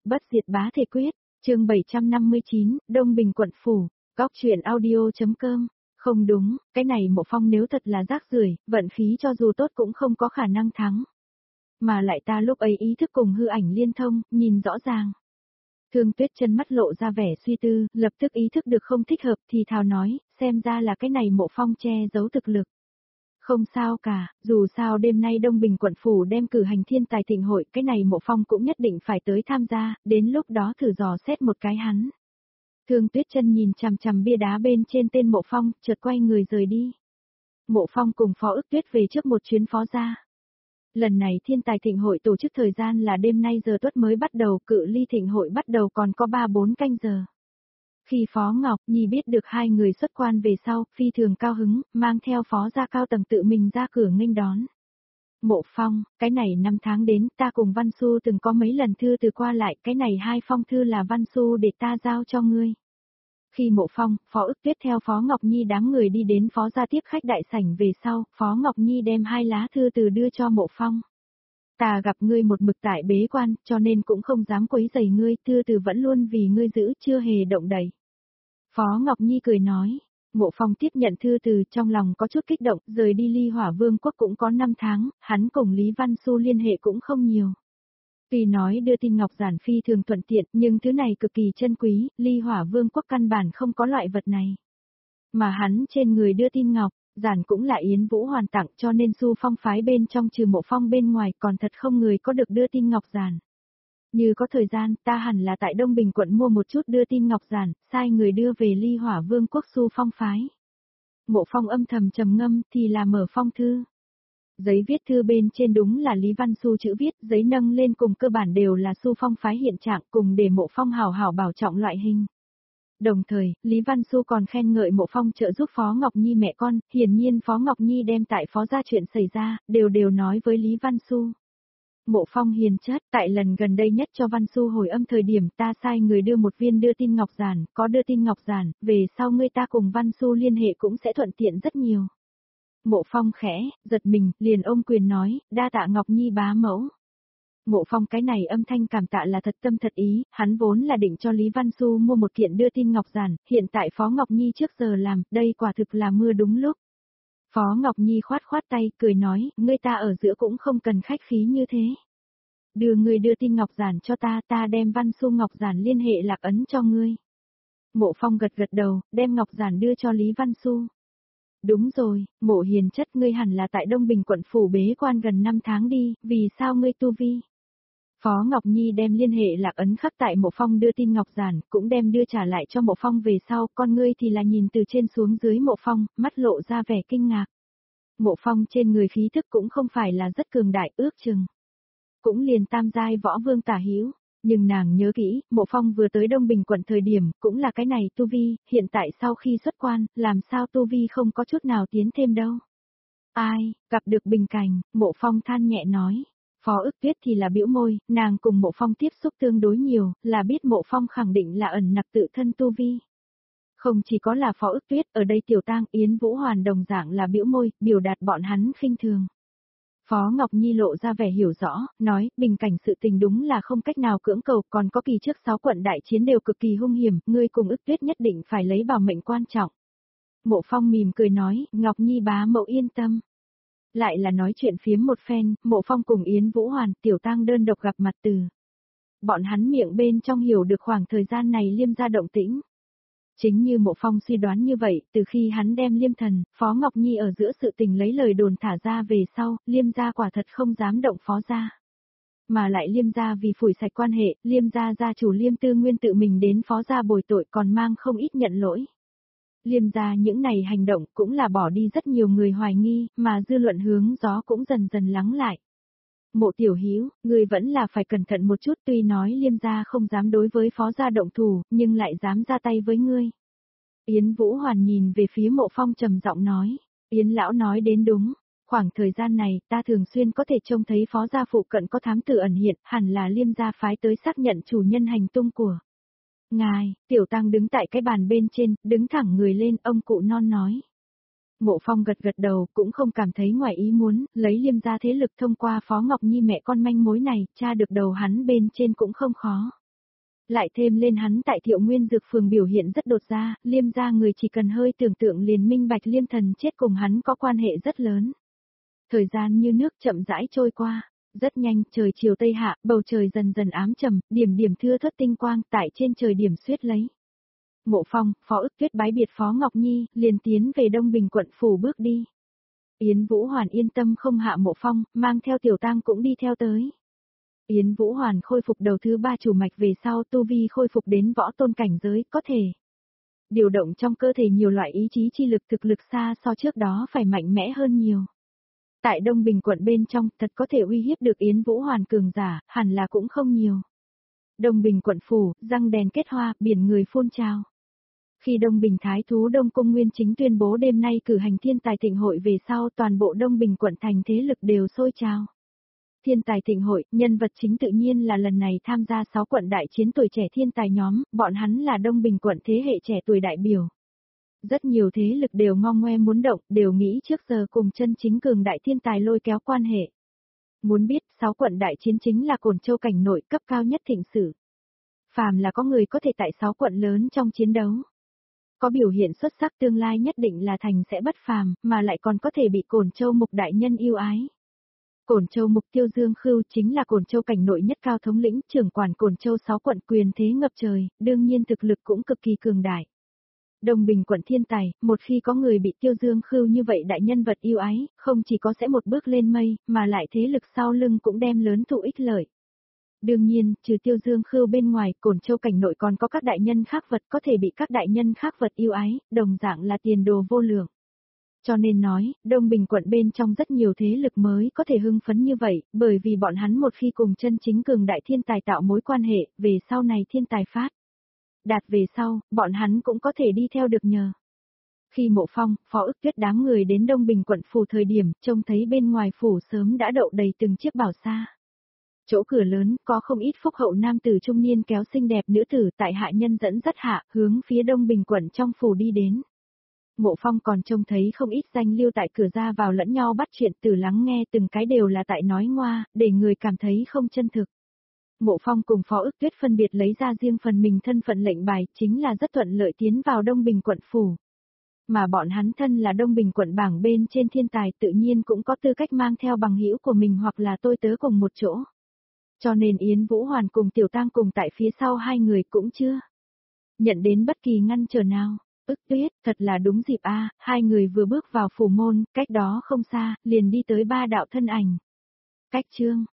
Bất diệt bá thể quyết, chương 759, Đông Bình quận phủ, Góc truyện audio.com. Không đúng, cái này Mộ Phong nếu thật là rác rưởi, vận khí cho dù tốt cũng không có khả năng thắng. Mà lại ta lúc ấy ý thức cùng hư ảnh liên thông, nhìn rõ ràng. Thương Tuyết chân mắt lộ ra vẻ suy tư, lập tức ý thức được không thích hợp thì thào nói, xem ra là cái này Mộ Phong che giấu thực lực. Không sao cả, dù sao đêm nay Đông Bình quận phủ đem cử hành thiên tài thịnh hội, cái này Mộ Phong cũng nhất định phải tới tham gia, đến lúc đó thử dò xét một cái hắn. Thương Tuyết chân nhìn chằm chằm bia đá bên trên tên Mộ Phong, chợt quay người rời đi. Mộ Phong cùng Phó Ức Tuyết về trước một chuyến phó gia. Lần này thiên tài thịnh hội tổ chức thời gian là đêm nay giờ tuất mới bắt đầu, cự ly thịnh hội bắt đầu còn có 3-4 canh giờ. Khi Phó Ngọc Nhi biết được hai người xuất quan về sau, phi thường cao hứng, mang theo Phó gia cao tầng tự mình ra cửa nghênh đón. Mộ Phong, cái này 5 tháng đến, ta cùng Văn Xu từng có mấy lần thư từ qua lại, cái này 2 phong thư là Văn Xu để ta giao cho ngươi. Khi Mộ Phong, Phó Ức Tuyết theo Phó Ngọc Nhi đám người đi đến Phó gia tiếp khách đại sảnh về sau, Phó Ngọc Nhi đem 2 lá thư từ đưa cho Mộ Phong. Ta gặp ngươi một mực tại bế quan, cho nên cũng không dám quấy rầy ngươi, thư từ vẫn luôn vì ngươi giữ, chưa hề động đậy. Phó Ngọc Nhi cười nói. Mộ Phong tiếp nhận thư từ, trong lòng có chút kích động, rời đi Ly Hỏa Vương quốc cũng có 5 tháng, hắn cùng Lý Văn Xu liên hệ cũng không nhiều. Tuy nói đưa tin ngọc giản phi thường thuận tiện, nhưng thứ này cực kỳ chân quý, Ly Hỏa Vương quốc căn bản không có loại vật này. Mà hắn trên người đưa tin ngọc, giản cũng là Yến Vũ Hoàn tặng, cho nên Xu Phong phái bên trong trừ Mộ Phong bên ngoài còn thật không người có được đưa tin ngọc giản. Như có thời gian, ta hẳn là tại Đông Bình quận mua một chút đưa tin ngọc giản, sai người đưa về Ly Hỏa Vương quốc Xu Phong phái. Mộ Phong âm thầm trầm ngâm thì là mở phong thư. Giấy viết thư bên trên đúng là Lý Văn Xu chữ viết, giấy nâng lên cùng cơ bản đều là Xu Phong phái hiện trạng, cùng để Mộ Phong hảo hảo bảo trọng loại hình. Đồng thời, Lý Văn Xu còn khen ngợi Mộ Phong trợ giúp Phó Ngọc Nhi mẹ con, hiển nhiên Phó Ngọc Nhi đem tại Phó gia chuyện xảy ra, đều nói với Lý Văn Xu. Mộ Phong hiền chất, tại lần gần đây nhất cho Văn Xu hồi âm thời điểm ta sai người đưa một viên đưa tin ngọc giản, có đưa tin ngọc giản, về sau ngươi ta cùng Văn Xu liên hệ cũng sẽ thuận tiện rất nhiều. Mộ Phong khẽ, giật mình, liền ôm quyền nói, đa tạ Ngọc Nhi bá mẫu. Mộ Phong cái này âm thanh cảm tạ là thật tâm thật ý, hắn vốn là định cho Lý Văn Xu mua một kiện đưa tin ngọc giản, hiện tại Phó Ngọc Nhi trước giờ làm, đây quả thực là mưa đúng lúc. Phó Ngọc Nhi khoát khoát tay, cười nói, ngươi ta ở giữa cũng không cần khách khí như thế. Ngươi đưa tin ngọc giản cho ta, ta đem Văn Xu ngọc giản liên hệ lạc ấn cho ngươi. Mộ Phong gật gật đầu, đem ngọc giản đưa cho Lý Văn Xu. Đúng rồi, Mộ hiền chất, ngươi hẳn là tại Đông Bình quận phủ bế quan gần 5 tháng đi, vì sao ngươi tu vi? Phó Ngọc Nhi đem liên hệ lạc ấn khắc tại Mộ Phong đưa tin ngọc giản, cũng đem đưa trả lại cho Mộ Phong về sau, con ngươi thì là nhìn từ trên xuống dưới Mộ Phong, mắt lộ ra vẻ kinh ngạc. Mộ Phong trên người khí thức cũng không phải là rất cường đại, ước chừng cũng liền tam giai võ vương tả hữu, nhưng nàng nhớ kỹ, Mộ Phong vừa tới Đông Bình quận thời điểm, cũng là cái này tu vi, hiện tại sau khi xuất quan, làm sao tu vi không có chút nào tiến thêm đâu. Ai, gặp được bình cảnh, Mộ Phong than nhẹ nói. Phó Ức Tuyết thì là bĩu môi, nàng cùng Mộ Phong tiếp xúc tương đối nhiều, là biết Mộ Phong khẳng định là ẩn nặc tự thân tu vi. Không chỉ có là Phó Ức Tuyết, ở đây Tiểu Tang, Yến Vũ Hoàn đồng dạng là bĩu môi, biểu đạt bọn hắn khinh thường. Phó Ngọc Nhi lộ ra vẻ hiểu rõ, nói, bình cảnh sự tình đúng là không cách nào cưỡng cầu, còn có kỳ trước 6 quận đại chiến đều cực kỳ hung hiểm, ngươi cùng Ức Tuyết nhất định phải lấy bảo mệnh quan trọng. Mộ Phong mỉm cười nói, Ngọc Nhi bá mẫu yên tâm. Lại là nói chuyện phiếm một phen, Mộ Phong cùng Yến Vũ Hoàn, Tiểu Tang đơn độc gặp mặt từ. Bọn hắn miệng bên trong hiểu được khoảng thời gian này Liêm gia động tĩnh. Chính như Mộ Phong suy đoán như vậy, từ khi hắn đem Liêm Thần, Phó Ngọc Nhi ở giữa sự tình lấy lời đồn thả ra về sau, Liêm gia quả thật không dám động Phó gia. Mà lại Liêm gia vì phủi sạch quan hệ, Liêm gia gia chủ Liêm Tư Nguyên tự mình đến Phó gia bồi tội còn mang không ít nhận lỗi. Liêm gia những này hành động cũng là bỏ đi rất nhiều người hoài nghi, mà dư luận hướng gió cũng dần dần lắng lại. Mộ tiểu hữu, ngươi vẫn là phải cẩn thận một chút, tuy nói Liêm gia không dám đối với Phó gia động thủ, nhưng lại dám ra tay với ngươi. Yến Vũ Hoàn nhìn về phía Mộ Phong trầm giọng nói, Yến lão nói đến đúng, khoảng thời gian này ta thường xuyên có thể trông thấy Phó gia phụ cận có thám tử ẩn hiện, hẳn là Liêm gia phái tới xác nhận chủ nhân hành tung của. Ngài, Tiểu Tăng đứng tại cái bàn bên trên, đứng thẳng người lên, ông cụ non nói. Mộ Phong gật gật đầu, cũng không cảm thấy ngoài ý muốn, lấy Liêm gia thế lực thông qua Phó Ngọc Nhi mẹ con manh mối này, tra được đầu hắn bên trên cũng không khó. Lại thêm lên hắn tại Thiệu Nguyên Dược Phường biểu hiện rất đột ra, Liêm gia người chỉ cần hơi tưởng tượng liền minh bạch Liêm thần chết cùng hắn có quan hệ rất lớn. Thời gian như nước chậm rãi trôi qua, rất nhanh trời chiều tây hạ, bầu trời dần dần ám trầm, điểm điểm thưa thớt tinh quang tại trên trời điểm xuyết lấy. Mộ Phong, Phó Ức Tuyết bái biệt Phó Ngọc Nhi, liền tiến về Đông Bình quận phủ bước đi. Yến Vũ Hoàn yên tâm không hạ Mộ Phong, mang theo Tiểu Tang cũng đi theo tới. Yến Vũ Hoàn khôi phục đầu thứ 3 chủ mạch về sau tu vi khôi phục đến võ tôn cảnh giới có thể. Điều động trong cơ thể nhiều loại ý chí chi lực thực lực xa so trước đó phải mạnh mẽ hơn nhiều. Tại Đông Bình quận bên trong thật có thể uy hiếp được Yến Vũ Hoàn cường giả, hẳn là cũng không nhiều. Đông Bình quận phủ, răng đèn kết hoa, biển người phun trào. Khi Đông Bình Thái Thú Đông Cung Nguyên Chính tuyên bố đêm nay cử hành thiên tài thịnh hội về sau toàn bộ Đông Bình quận thành thế lực đều sôi trào. Thiên tài thịnh hội, nhân vật chính tự nhiên là lần này tham gia 6 quận đại chiến tuổi trẻ thiên tài nhóm, bọn hắn là Đông Bình quận thế hệ trẻ tuổi đại biểu. Rất nhiều thế lực đều ngong ngoe muốn động, đều nghĩ trước giờ cùng chân chính cường đại thiên tài lôi kéo quan hệ. Muốn biết, 6 quận đại chiến chính là Cổn Châu cảnh nội cấp cao nhất thịnh sử. Phàm là có người có thể tại 6 quận lớn trong chiến đấu. Có biểu hiện xuất sắc tương lai nhất định là thành sẽ bất phàm, mà lại còn có thể bị Cổn Châu mục đại nhân yêu ái. Cổn Châu mục Tiêu Dương Khưu chính là Cổn Châu cảnh nội nhất cao thống lĩnh, trưởng quản Cổn Châu 6 quận quyền thế ngập trời, đương nhiên thực lực cũng cực kỳ cường đại. Đông Bình quận thiên tài, một khi có người bị Tiêu Dương Khưu như vậy đại nhân vật yêu ái, không chỉ có sẽ một bước lên mây, mà lại thế lực sau lưng cũng đem lớn thụ ích lợi. Đương nhiên, trừ Tiêu Dương Khưu bên ngoài, Cổn Châu cảnh nội còn có các đại nhân khác vật có thể bị các đại nhân khác vật yêu ái, đồng dạng là tiền đồ vô lượng. Cho nên nói, Đông Bình quận bên trong rất nhiều thế lực mới có thể hưng phấn như vậy, bởi vì bọn hắn một khi cùng chân chính cường đại thiên tài tạo mối quan hệ, về sau này thiên tài phát đạt về sau, bọn hắn cũng có thể đi theo được nhờ. Khi Mộ Phong, Phó Ức Tuyết đám người đến Đông Bình quận phủ thời điểm, trông thấy bên ngoài phủ sớm đã đậu đầy từng chiếc bảo xa. Chỗ cửa lớn, có không ít phúc hậu nam tử trung niên kéo xinh đẹp nữ tử tại hạ nhân dẫn dắt hạ, hướng phía Đông Bình quận trong phủ đi đến. Mộ Phong còn trông thấy không ít danh lưu tại cửa ra vào lẫn nhau bắt chuyện từ lắng nghe từng cái đều là tại nói ngoa, để người cảm thấy không chân thực. Mộ Phong cùng Phó Ức Tuyết phân biệt lấy ra riêng phần mình thân phận lệnh bài, chính là rất thuận lợi tiến vào Đông Bình quận phủ. Mà bọn hắn thân là Đông Bình quận bảng bên trên thiên tài tự nhiên cũng có tư cách mang theo bằng hữu của mình hoặc là tôi tớ cùng một chỗ. Cho nên Yến Vũ Hoàn cùng Tiểu Tang cùng tại phía sau hai người cũng chưa nhận đến bất kỳ ngăn trở nào. Ức Tuyết, thật là đúng dịp a, hai người vừa bước vào phủ môn, cách đó không xa, liền đi tới 3 đạo thân ảnh. Cách chương